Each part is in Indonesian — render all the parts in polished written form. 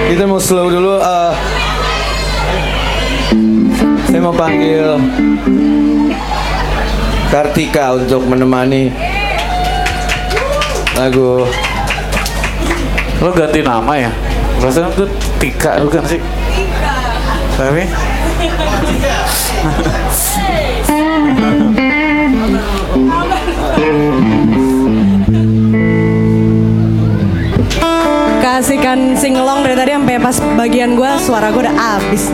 Kita mau slow dulu. Saya mau panggil Kartika untuk menemani lagu. Lo ganti nama ya? Rasanya tuh Tika bukan sih? Tapi kasihkan singelong dari tadi sampai pas bagian gue suara gue udah abis.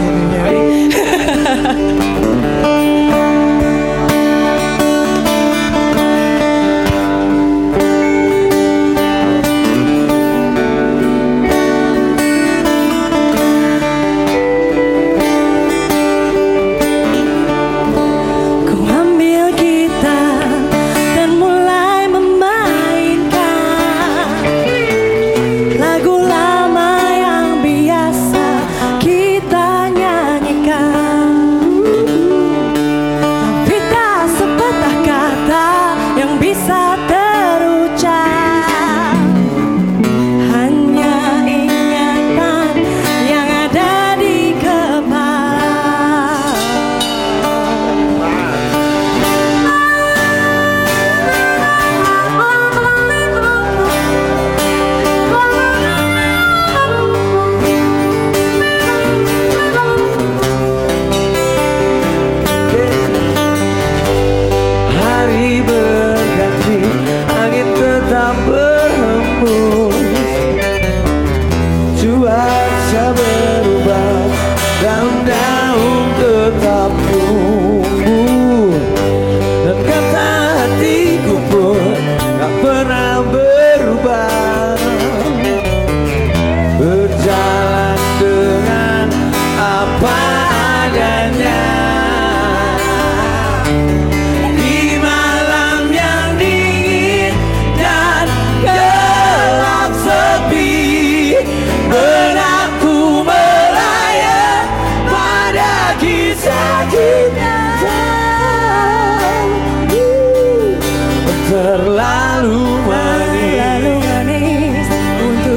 Terlalu manis untuk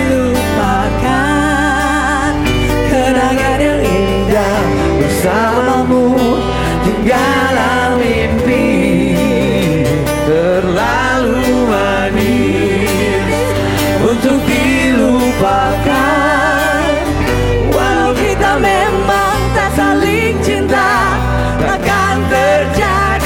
dilupakan. Kenangan yang indah bersamamu tinggallah mimpi. Terlalu manis untuk dilupakan. Walau kita memang tak saling cinta, takkan terjadi.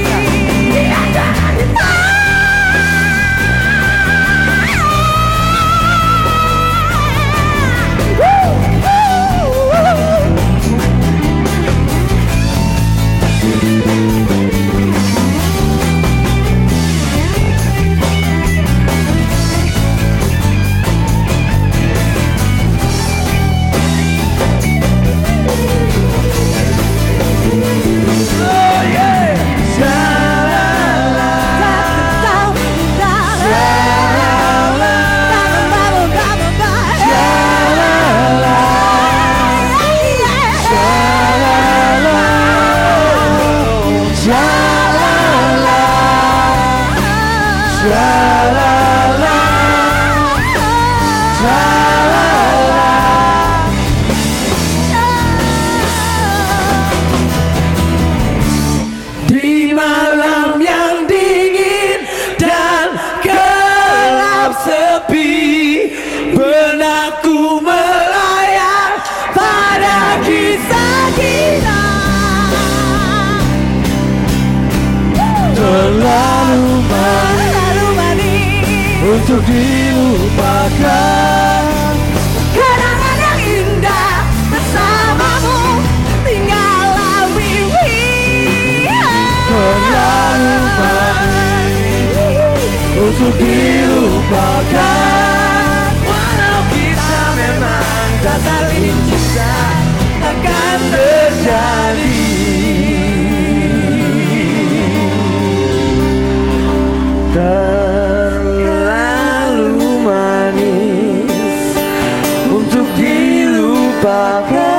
Di malam yang dingin dan gelap sepi, benakku melayang pada kisah kita. Terlalu manis untuk dilupakan. Kenangan yang indah bersamamu tinggallah mimpi. Terlalu manis untuk dilupakan. Walau kita memang tak saling cinta, takkan terjadi. Terlalu manis untuk dilupakan.